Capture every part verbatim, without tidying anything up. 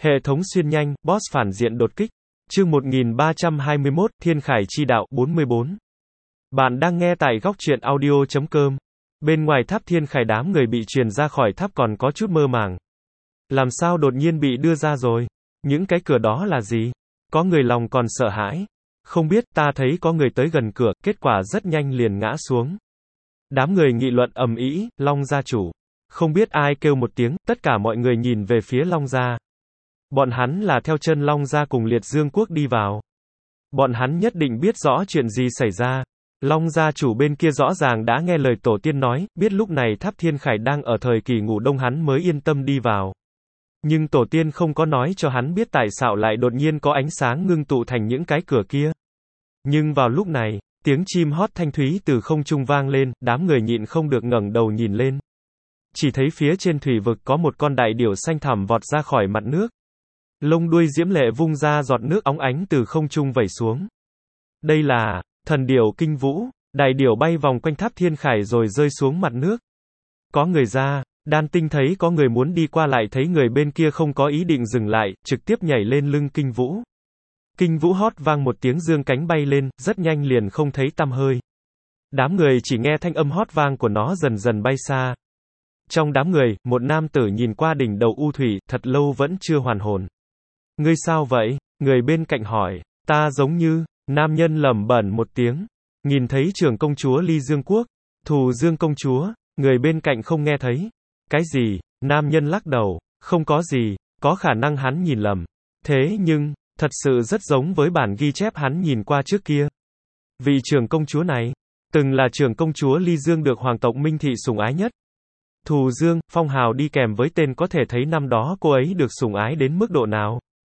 Hệ thống xuyên nhanh, boss phản diện đột kích. Chương một nghìn ba trăm hai mươi mốt, Thiên Khải chi đạo, bốn mươi bốn. Bạn đang nghe tại góc truyện audio chấm com. Bên ngoài tháp Thiên Khải đám người bị truyền ra khỏi tháp còn có chút mơ màng. Làm sao đột nhiên bị đưa ra rồi? Những cái cửa đó là gì? Có người lòng còn sợ hãi. Không biết, ta thấy có người tới gần cửa, kết quả rất nhanh liền ngã xuống. Đám người nghị luận ầm ĩ, Long gia chủ. Không biết ai kêu một tiếng, tất cả mọi người nhìn về phía Long gia. Bọn hắn là theo chân Long gia cùng Liệt Dương quốc đi vào. Bọn hắn nhất định biết rõ chuyện gì xảy ra. Long gia chủ bên kia rõ ràng đã nghe lời tổ tiên nói, biết lúc này tháp Thiên Khải đang ở thời kỳ ngủ đông hắn mới yên tâm đi vào. Nhưng tổ tiên không có nói cho hắn biết tại sao lại đột nhiên có ánh sáng ngưng tụ thành những cái cửa kia. Nhưng vào lúc này, tiếng chim hót thanh thúy từ không trung vang lên, đám người nhịn không được ngẩng đầu nhìn lên. Chỉ thấy phía trên thủy vực có một con đại điểu xanh thẳm vọt ra khỏi mặt nước. Lông đuôi diễm lệ vung ra giọt nước óng ánh từ không trung vẩy xuống. Đây là thần điểu kinh vũ. Đại điểu bay vòng quanh tháp Thiên Khải rồi rơi xuống mặt nước. Có người ra, Đan Tinh thấy có người muốn đi qua lại thấy người bên kia không có ý định dừng lại, trực tiếp nhảy lên lưng kinh vũ. Kinh vũ hót vang một tiếng dương cánh bay lên, rất nhanh liền không thấy tăm hơi. Đám người chỉ nghe thanh âm hót vang của nó dần dần bay xa. Trong đám người, một nam tử nhìn qua đỉnh đầu u thủy, thật lâu vẫn chưa hoàn hồn. Ngươi sao vậy? Người bên cạnh hỏi. Ta giống như, nam nhân lẩm bẩm một tiếng. Nhìn thấy trưởng công chúa Ly Dương Quốc, Thù Dương công chúa, người bên cạnh không nghe thấy. Cái gì? Nam nhân lắc đầu. Không có gì, có khả năng hắn nhìn lầm. Thế nhưng, thật sự rất giống với bản ghi chép hắn nhìn qua trước kia. Vị trưởng công chúa này, từng là trưởng công chúa Ly Dương được hoàng tộc Minh Thị sủng ái nhất. Thù Dương, phong hào đi kèm với tên có thể thấy năm đó cô ấy được sủng ái đến mức độ nào.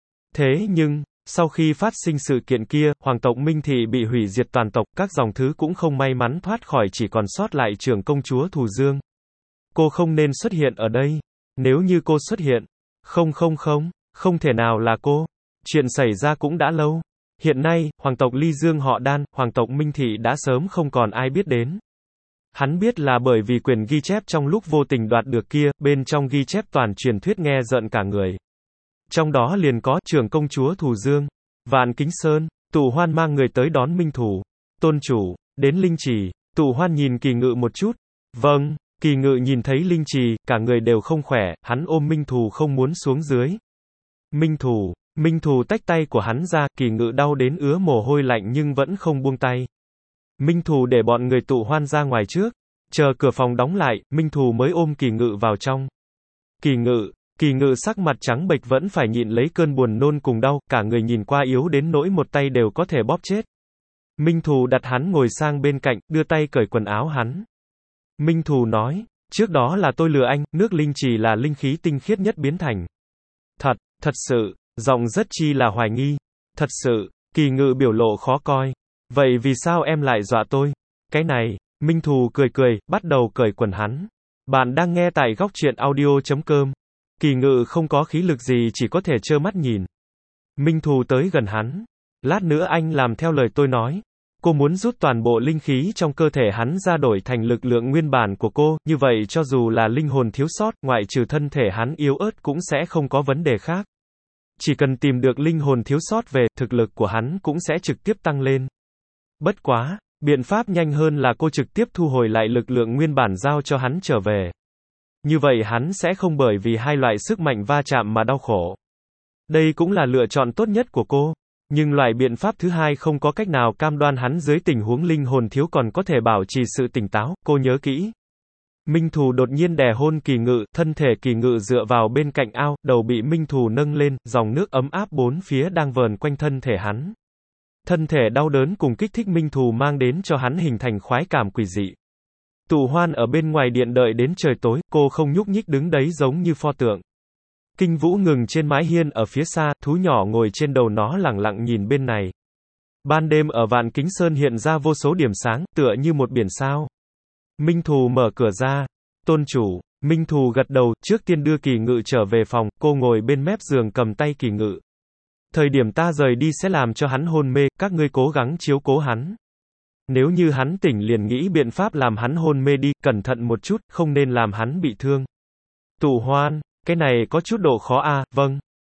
Thế nhưng, sau khi phát sinh sự kiện kia, hoàng tộc Minh Thị bị hủy diệt toàn tộc, các dòng thứ cũng không may mắn thoát khỏi, chỉ còn sót lại trưởng công chúa Thù Dương. Cô không nên xuất hiện ở đây. Nếu như cô xuất hiện, không không không, không thể nào là cô. Chuyện xảy ra cũng đã lâu. Hiện nay, hoàng tộc Ly Dương họ Đan, hoàng tộc Minh Thị đã sớm không còn ai biết đến. Hắn biết là bởi vì quyền ghi chép trong lúc vô tình đoạt được kia, bên trong ghi chép toàn truyền thuyết nghe rợn cả người. Trong đó liền có trưởng công chúa Thù Dương, Vạn Kính Sơn, Tụ Hoan mang người tới đón Minh Thù. Tôn chủ, đến Linh Trì. Tụ Hoan nhìn Kỳ Ngự một chút. Vâng. Kỳ Ngự nhìn thấy Linh Trì, cả người đều không khỏe, hắn ôm Minh Thù không muốn xuống dưới. Minh Thù, Minh Thù tách tay của hắn ra, Kỳ Ngự đau đến ứa mồ hôi lạnh nhưng vẫn không buông tay. Minh Thù để bọn người Tụ Hoan ra ngoài trước, chờ cửa phòng đóng lại, Minh Thù mới ôm Kỳ Ngự vào trong. Kỳ Ngự, Kỳ Ngự sắc mặt trắng bệch vẫn phải nhịn lấy cơn buồn nôn cùng đau, cả người nhìn qua yếu đến nỗi một tay đều có thể bóp chết. Minh Thù đặt hắn ngồi sang bên cạnh, đưa tay cởi quần áo hắn. Minh Thù nói, trước đó là tôi lừa anh, nước linh trì là linh khí tinh khiết nhất biến thành. Thật, thật sự, giọng rất chi là hoài nghi. Thật sự, Kỳ Ngự biểu lộ khó coi. Vậy vì sao em lại dọa tôi? Cái này, Minh Thù cười cười, bắt đầu cởi quần hắn. Bạn đang nghe tại góc truyện audio chấm com. Kỳ Ngự không có khí lực gì chỉ có thể trơ mắt nhìn. Minh Thù tới gần hắn. Lát nữa anh làm theo lời tôi nói. Cô muốn rút toàn bộ linh khí trong cơ thể hắn ra đổi thành lực lượng nguyên bản của cô, như vậy cho dù là linh hồn thiếu sót, ngoại trừ thân thể hắn yếu ớt cũng sẽ không có vấn đề khác. Chỉ cần tìm được linh hồn thiếu sót về, thực lực của hắn cũng sẽ trực tiếp tăng lên. Bất quá, biện pháp nhanh hơn là cô trực tiếp thu hồi lại lực lượng nguyên bản giao cho hắn trở về. Như vậy hắn sẽ không bởi vì hai loại sức mạnh va chạm mà đau khổ. Đây cũng là lựa chọn tốt nhất của cô. Nhưng loại biện pháp thứ hai không có cách nào cam đoan hắn dưới tình huống linh hồn thiếu còn có thể bảo trì sự tỉnh táo, cô nhớ kỹ. Minh Thù đột nhiên đè hôn Kỳ Ngự, thân thể Kỳ Ngự dựa vào bên cạnh ao, đầu bị Minh Thù nâng lên, dòng nước ấm áp bốn phía đang vờn quanh thân thể hắn. Thân thể đau đớn cùng kích thích Minh Thù mang đến cho hắn hình thành khoái cảm quỷ dị. Tụ Hoan ở bên ngoài điện đợi đến trời tối, cô không nhúc nhích đứng đấy giống như pho tượng. Kinh Vũ ngừng trên mái hiên ở phía xa, thú nhỏ ngồi trên đầu nó lẳng lặng nhìn bên này. Ban đêm ở Vạn Kính Sơn hiện ra vô số điểm sáng, tựa như một biển sao. Minh Thù mở cửa ra. Tôn chủ, Minh Thù gật đầu, trước tiên đưa Kỳ Ngự trở về phòng, cô ngồi bên mép giường cầm tay Kỳ Ngự. Thời điểm ta rời đi sẽ làm cho hắn hôn mê, các ngươi cố gắng chiếu cố hắn. Nếu như hắn tỉnh liền nghĩ biện pháp làm hắn hôn mê đi, cẩn thận một chút, không nên làm hắn bị thương. Tụ Hoan, cái này có chút độ khó a, à, vâng.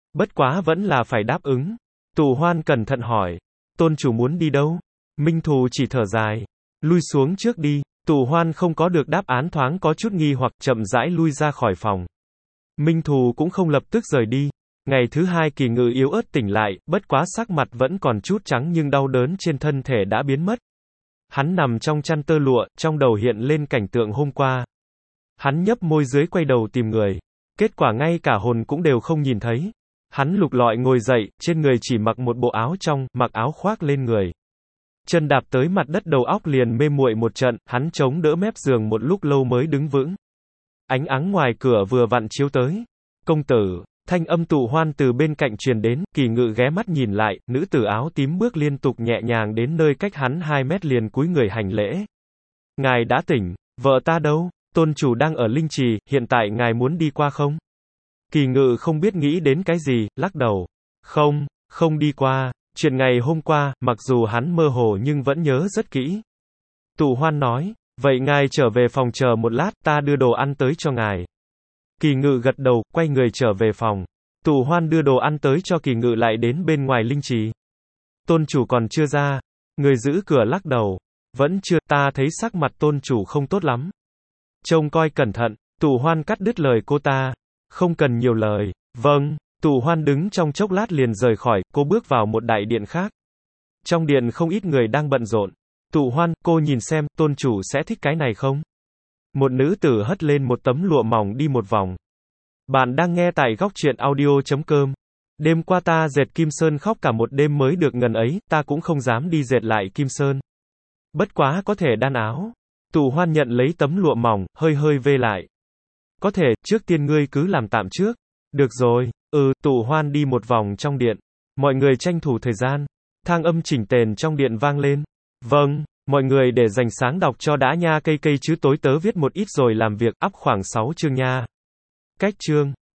Bất quá vẫn là phải đáp ứng. Tù Hoan cẩn thận hỏi. Tôn chủ muốn đi đâu? Minh Thù chỉ thở dài. Lui xuống trước đi. Tù Hoan không có được đáp án thoáng có chút nghi hoặc chậm rãi lui ra khỏi phòng. Minh Thù cũng không lập tức rời đi. Ngày thứ hai Kỳ Ngự yếu ớt tỉnh lại, bất quá sắc mặt vẫn còn chút trắng nhưng đau đớn trên thân thể đã biến mất. Hắn nằm trong chăn tơ lụa, trong đầu hiện lên cảnh tượng hôm qua. Hắn nhấp môi dưới quay đầu tìm người. Kết quả ngay cả hồn cũng đều không nhìn thấy. Hắn lục lọi ngồi dậy, trên người chỉ mặc một bộ áo trong, mặc áo khoác lên người. Chân đạp tới mặt đất đầu óc liền mê muội một trận, hắn chống đỡ mép giường một lúc lâu mới đứng vững. Ánh áng ngoài cửa vừa vặn chiếu tới. Công tử, thanh âm Tù Hoan từ bên cạnh truyền đến, Kỳ Ngự ghé mắt nhìn lại, nữ tử áo tím bước liên tục nhẹ nhàng đến nơi cách hắn hai mét liền cúi người hành lễ. Ngài đã tỉnh, vợ ta đâu? Tôn chủ đang ở Linh Trì, hiện tại ngài muốn đi qua không? Kỳ Ngự không biết nghĩ đến cái gì, lắc đầu. Không, không đi qua, chuyện ngày hôm qua, mặc dù hắn mơ hồ nhưng vẫn nhớ rất kỹ. Tù Hoan nói, vậy ngài trở về phòng chờ một lát, ta đưa đồ ăn tới cho ngài. Kỳ Ngự gật đầu, quay người trở về phòng. Tù Hoan đưa đồ ăn tới cho Kỳ Ngự lại đến bên ngoài Linh Trì. Tôn chủ còn chưa ra. Người giữ cửa lắc đầu. Vẫn chưa, ta thấy sắc mặt tôn chủ không tốt lắm. Trông coi cẩn thận. Tù Hoan cắt đứt lời cô ta. Không cần nhiều lời. Vâng. Tù Hoan đứng trong chốc lát liền rời khỏi, cô bước vào một đại điện khác. Trong điện không ít người đang bận rộn. Tù Hoan, cô nhìn xem, tôn chủ sẽ thích cái này không? Một nữ tử hất lên một tấm lụa mỏng đi một vòng. Bạn đang nghe tại góc truyện audio chấm com. Đêm qua ta dệt Kim Sơn khóc cả một đêm mới được ngần ấy, ta cũng không dám đi dệt lại Kim Sơn. Bất quá có thể đan áo. Tù Hoan nhận lấy tấm lụa mỏng, hơi hơi vê lại. Có thể, trước tiên ngươi cứ làm tạm trước. Được rồi, ừ, Tù Hoan đi một vòng trong điện. Mọi người tranh thủ thời gian. Thang âm chỉnh tề trong điện vang lên. Vâng, mọi người để dành sáng đọc cho đã nha, cây cây chứ tối tớ viết một ít rồi làm việc, ắp khoảng sáu chương nha. Cách chương.